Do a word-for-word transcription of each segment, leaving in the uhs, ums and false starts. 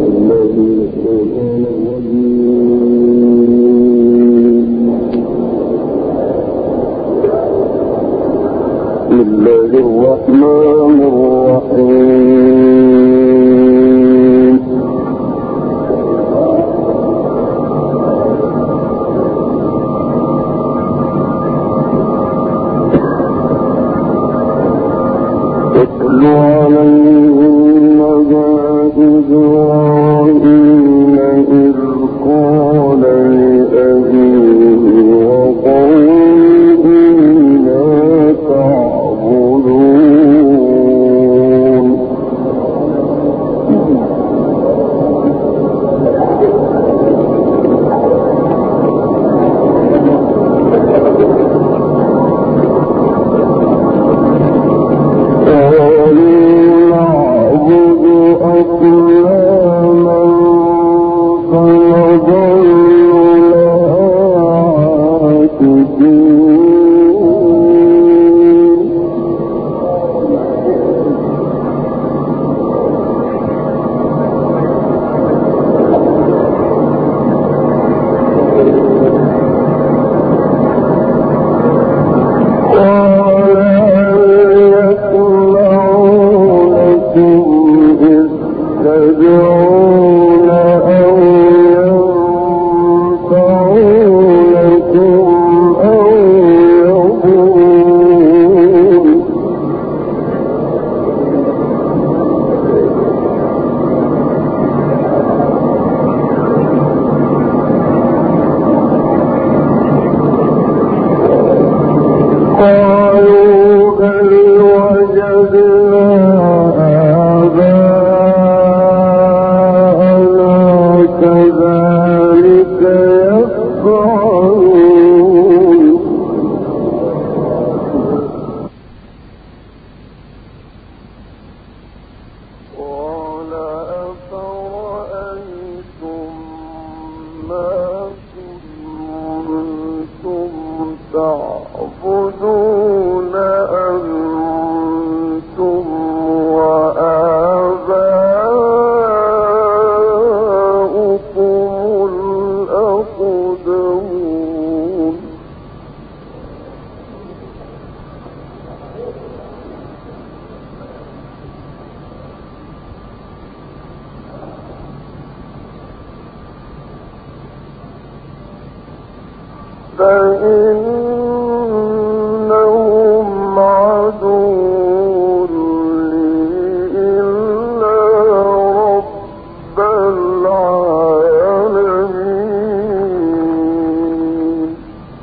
فإنهم عدو لي إلا رب العالمين.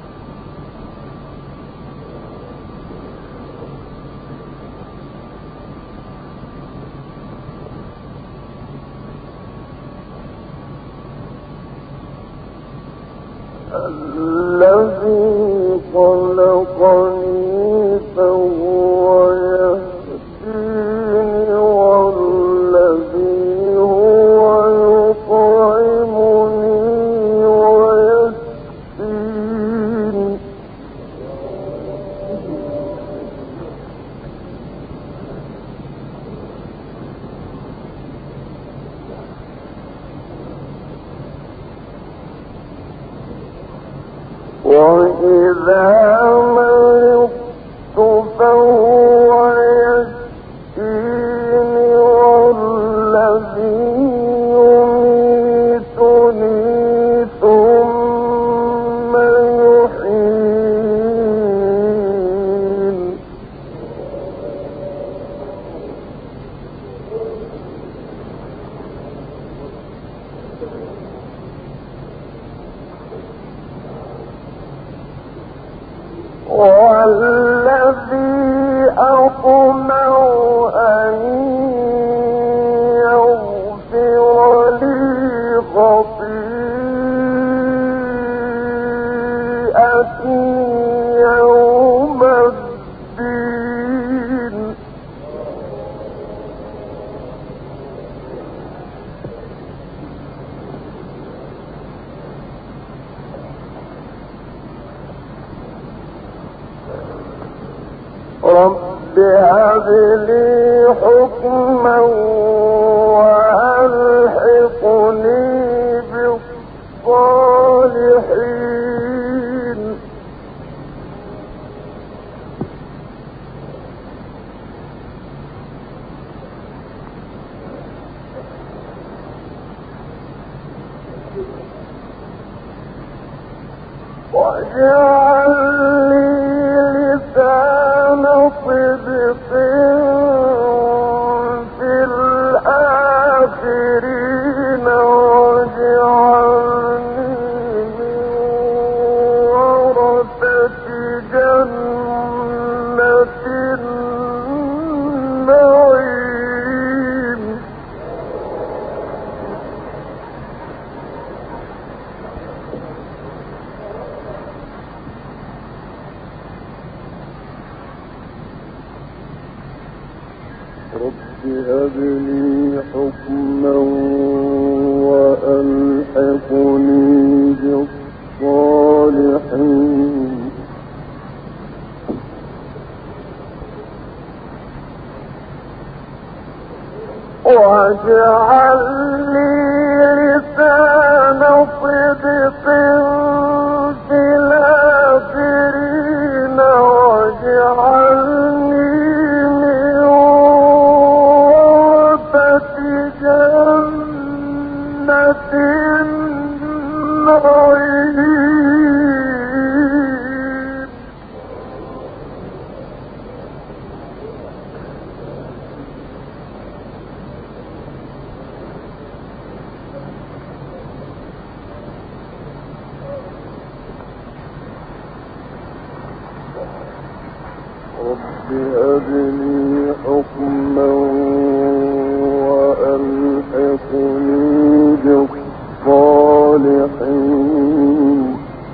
الذي خلقني فهو يهديني والذي هو يطعمني ويسقين. وإذا مرضت فهو يشفيني والذي يميتني ثم يحيين. والذي أطمع أن يغفر لي خطيئتي يوم الدين. رب هب لي حكما وألحقني واجعل لي لسان صدق في الآخرين واجعلني من ورثة جنة النعيم. رب هب لي حكما وألحقني بالصالحين. واجعل لي لسان صدق في الآخرين واجعلني من ورثة جنة النعيم. رب هب لي حكما وألحقني بالصالحين.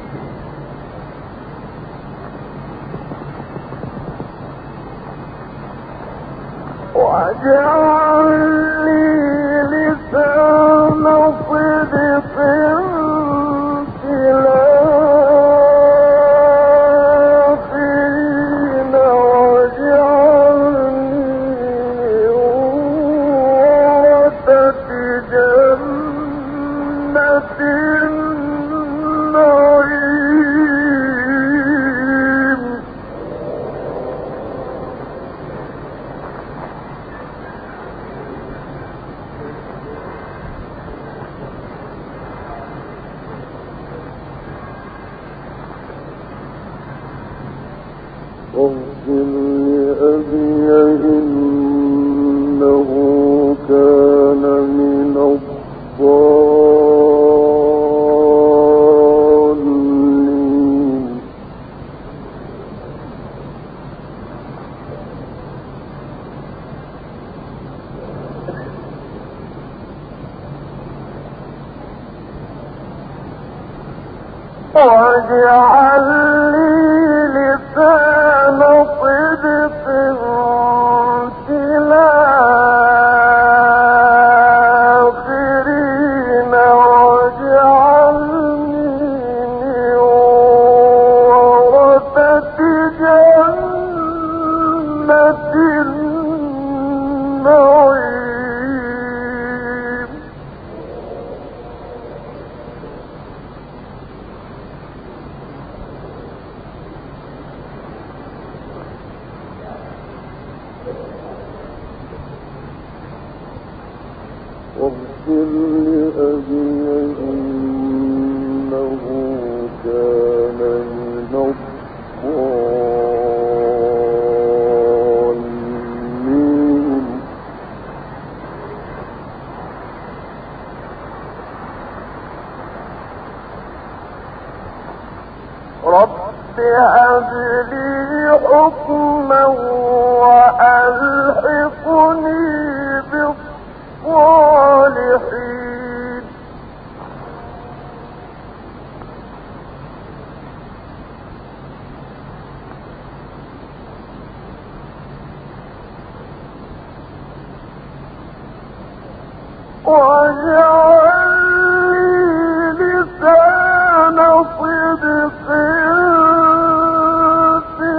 واجعل لي لسان صدق في الآخرين واجعلني من ورثة جنة النعيم. واغفر لأبي إنه كان من الضالين. واجعل لي لسان صدق في الآخرين واجعلني من ورثة جنة النعيم. واغفر لأبي إنه كان من الضالين. رب هب لي حكما وألحقني بالصالحين. واجعل لي لسان صدق في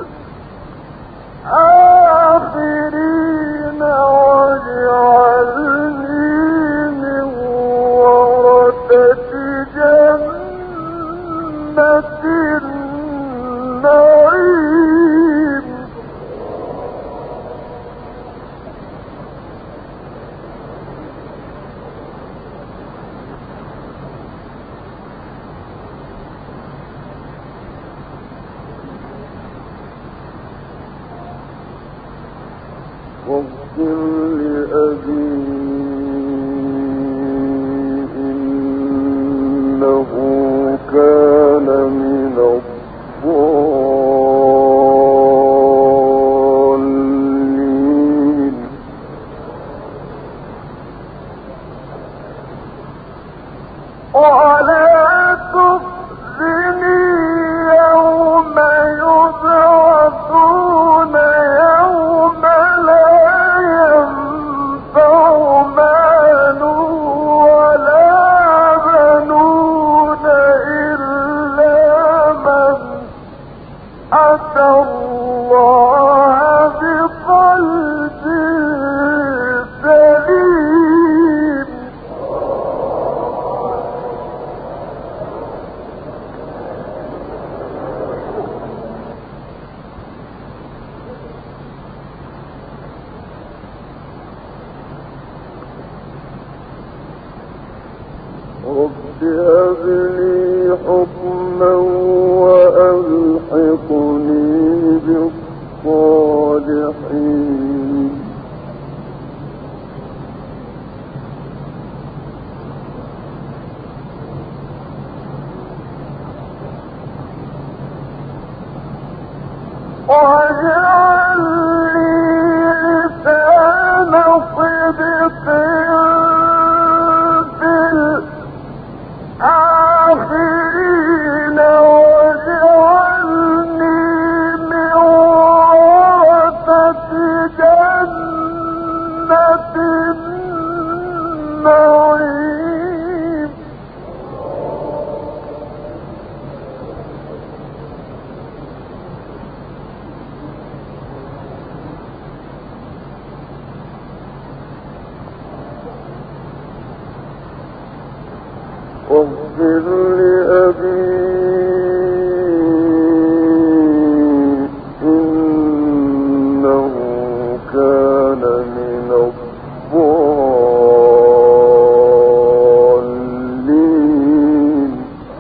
الآخرين واجعلني من ورثة جنة النعيم. رب هب لي حكما وألحقني بالصالحين واجعل لي لسان صدق آخرين واجعلني من ورثة جنة النعيم واغفر لأبي إنه كان من الضالين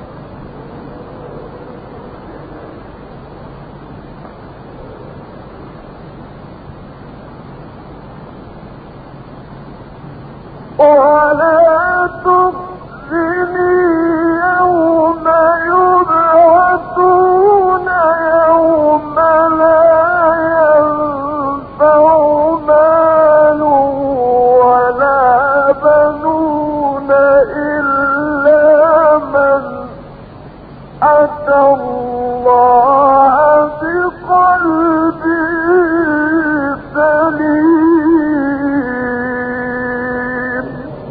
ولا تخزني يوم يبعثون يوم لا ينفع مال ولا بنون إلا من أتى الله بقلب سليم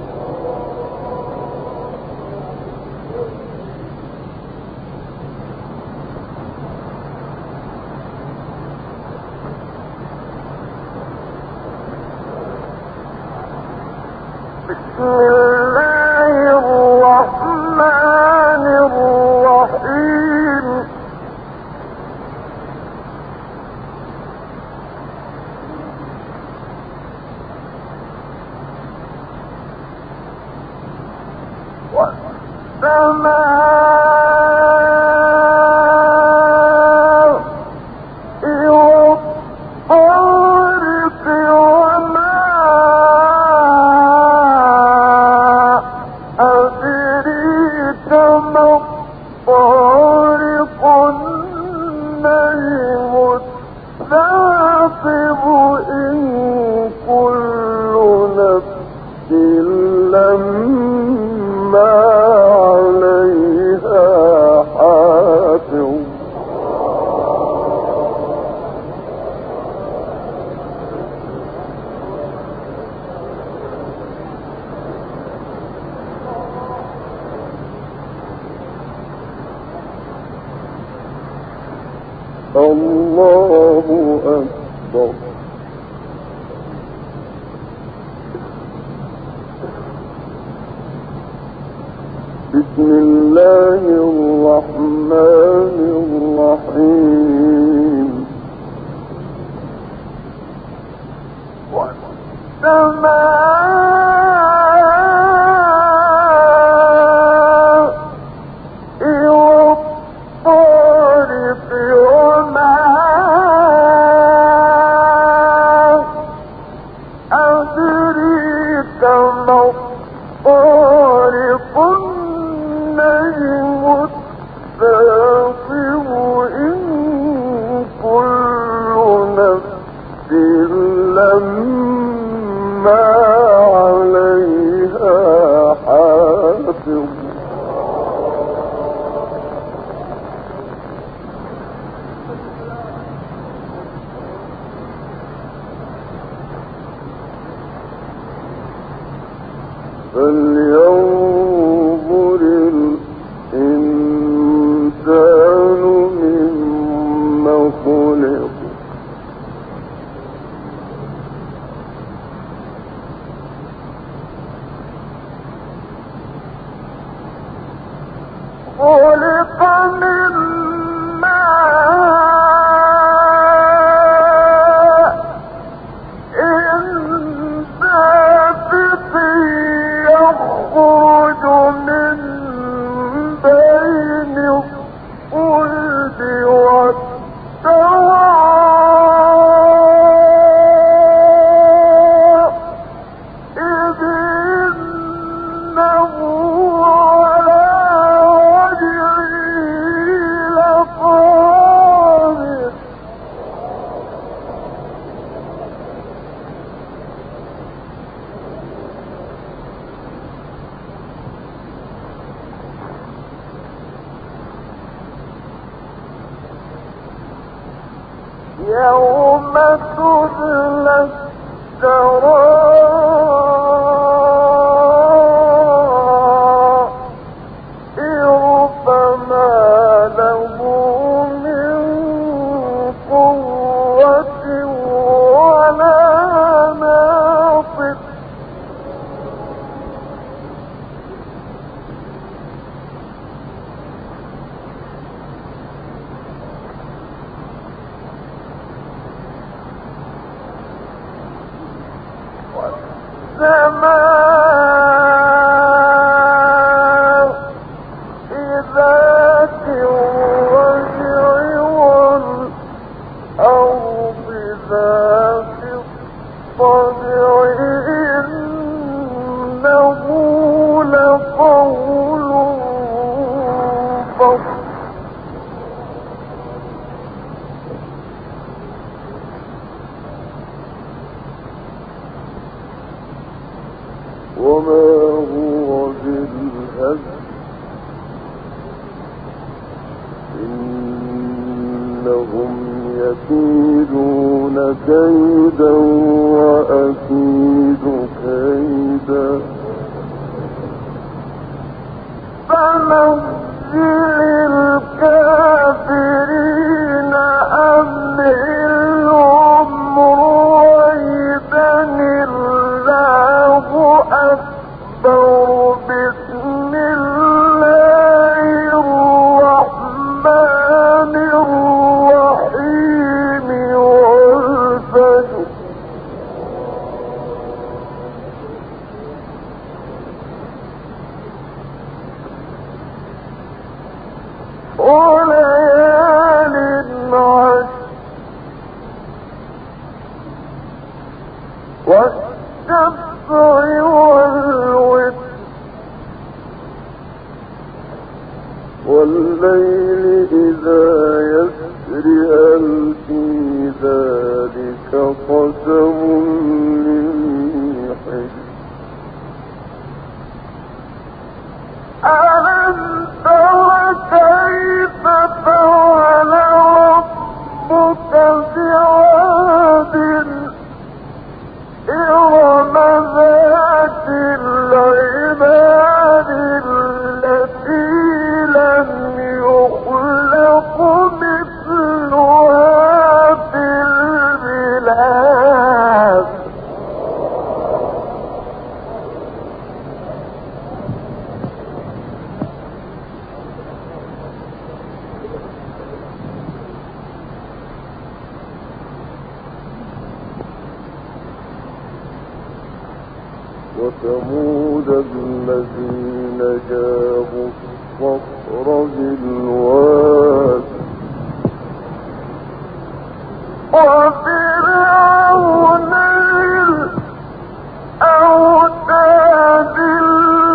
بسم الله الرحمن الرحيم والسماء والطارق وما أدريك ما الطارق النجم الثاقب إن كل نفس لما عليها حافظ الله أكبر بسم الله الرحمن الرحيم والسماء والطارق وما طارق النجم الثاقب إن كل نفس لما عليها حافظ فلينظر الإنسان مما خلق خلق من ماء دافق يخرج من بين الصلب والترائب إذ إنه على وجهه لقادر يوم تبلى السرائر فما له من قوة ولا ناصر السماء ذات الرجع والأرض ذات الصدع إنه لقول فصل وما هو بالهزل إنهم يكيدون كيدا وأكيد كيدا فمهل الكافرين أمهلهم رويدا الله أكبر بسم الله الرحمن الرحيم والفجر وليال عشر والشفع والوتر والليل إذا يسر هل في ذلك قسم لذي حجر ألم تر كيف فعل ربك بعاد إرم ذات العماد التي لم يخلق مثلها في البلاد وثمود الذين جابوا الصخر بالواد وفرعون الأوتاد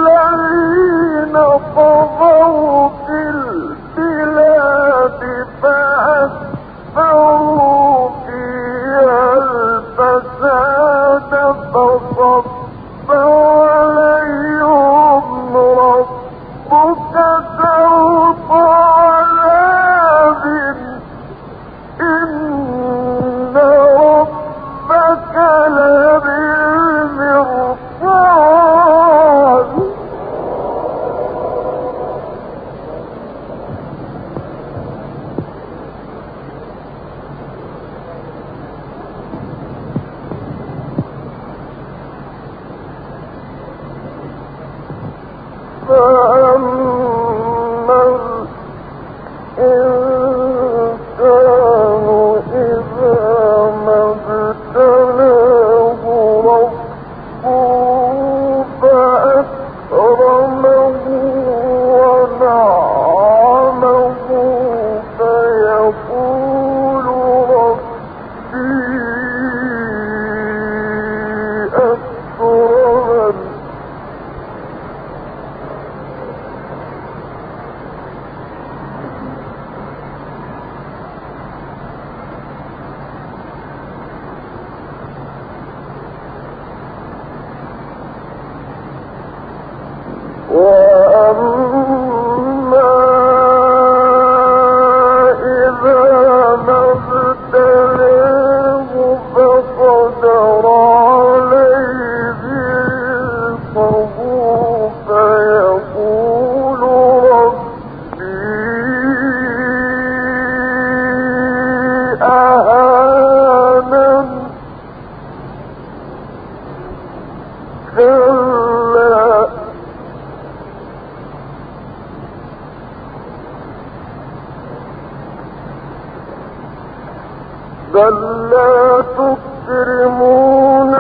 بل لا تكرمون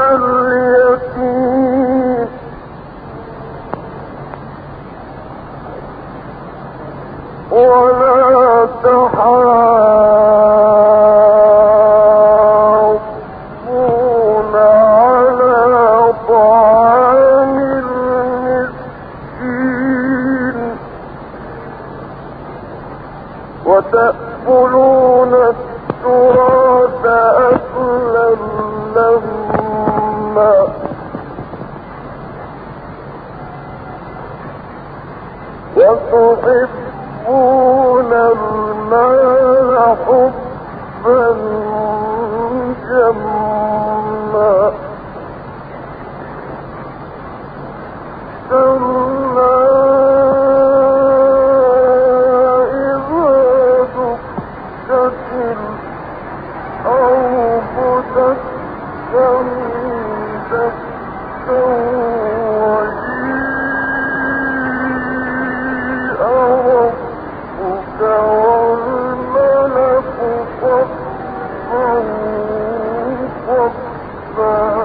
اليتيم ولا تحاضون على طعام المسكين وتأكلون التراث أكلا لما وتحبون المال حبا جما كلا إذا دكت الأرض دكا دكا وجيء ربك والملك صفا صفا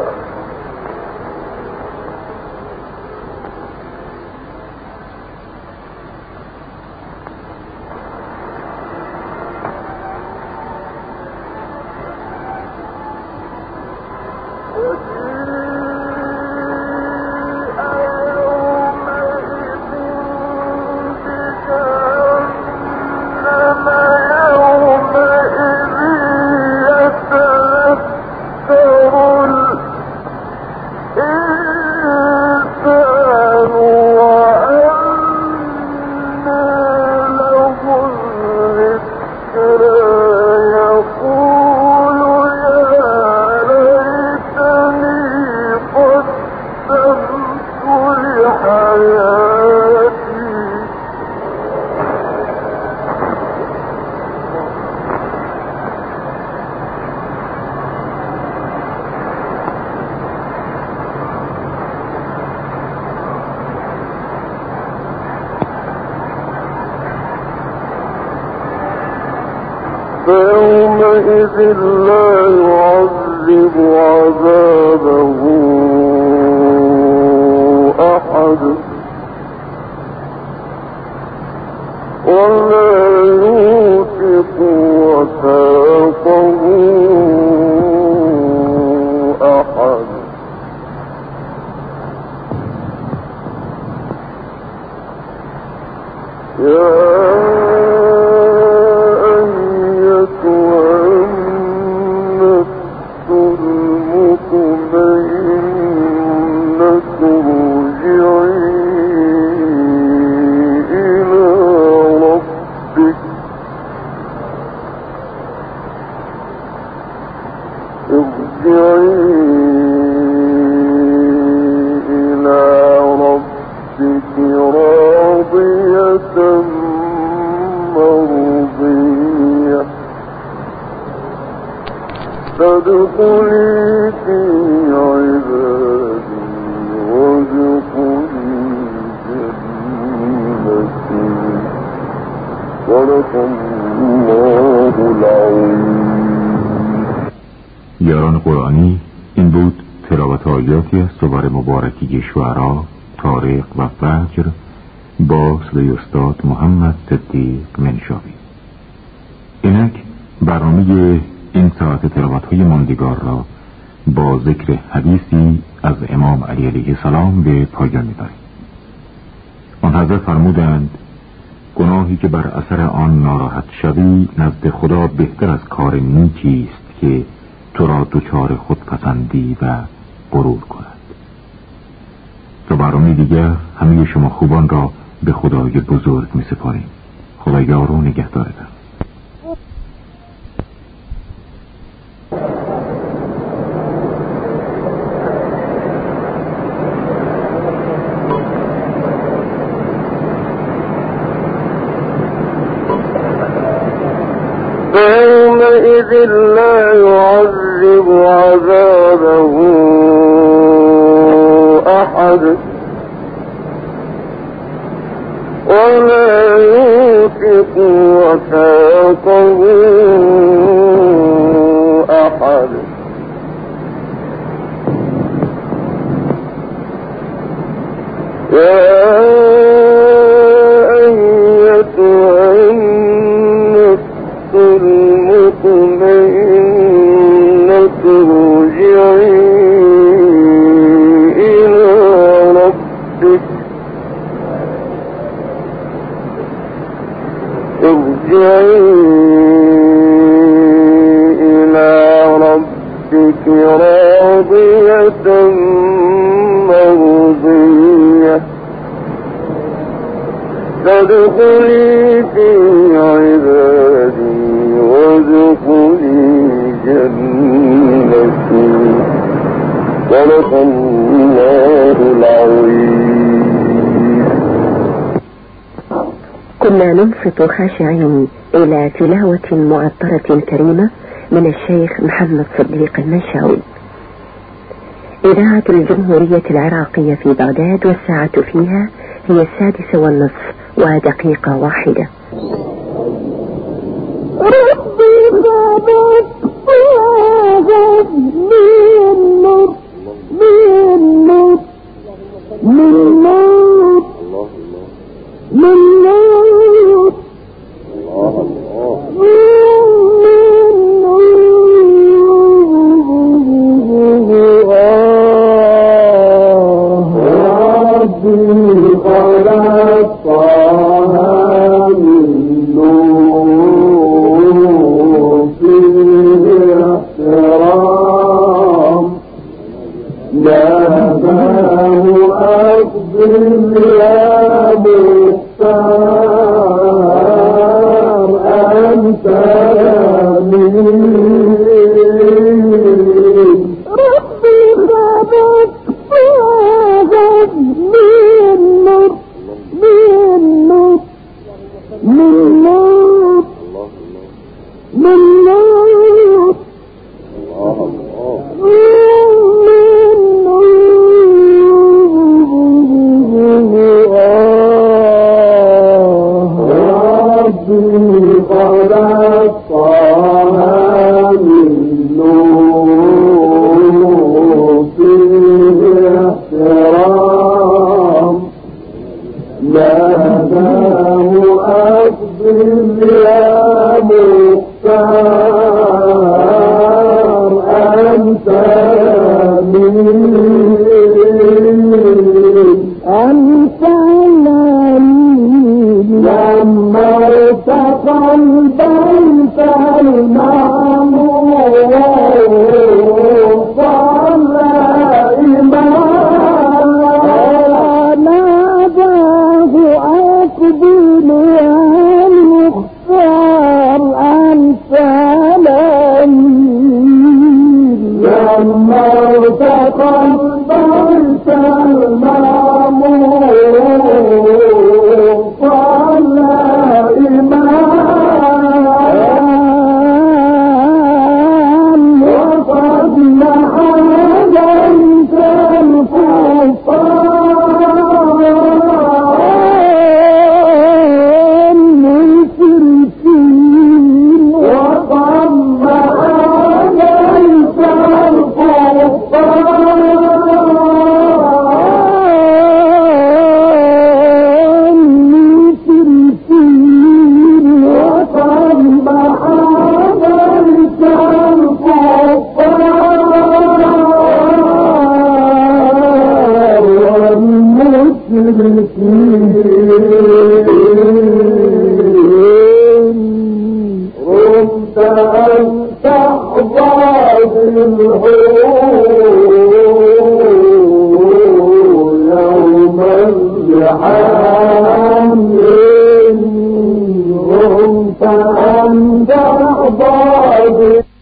فيومئذ لا يعذب عذابه أحد ولا يوثق وثاقه أحد يا فادخلي في عبادي وادخلي جنتي صدق الله العظیم. یاران قرآنی، این بود تلاوت آیاتی از سور مبارکی شعرا، طارق و فجر با صدای استاد محمد صدیق منشاوی. اینک برنامه این ساعت تلاوت های ماندگار را با ذکر حدیثی از امام علی علیه السلام به پایان می‌بریم. آن حضرت فرمودند گناهی که بر اثر آن ناراحت شوی نزد خدا بهتر از کار نیکی است که تو را دچار خودپسندی و غرور کند. تا برنامه دیگر همه شما خوبان را به خدای بزرگ می سپاریم. خدا یار و نگهدارتان. فيومئذ لا يعذب عذابه أحد ولا يوثق وثاقه أحد. يا أيتها النفس المطمئنة ارجعي إلى ربك ارجعي إلى ربك راضية مرضية فادخلي في عبادي وادخلي جنتي. صدق الله العظيم. كنا ننصت خاشعين إلى تلاوة معطرة كريمة من الشيخ محمد صديق المنشاوي. إذاعة الجمهورية العراقية في بغداد، والساعة فيها هي السادسة والنصف ودقيقة واحدة. ربي خبط وغض من نور من نور من نور من نور رمت أن تحظى بالحور يوما بحامل رمت أن تحظى بالحور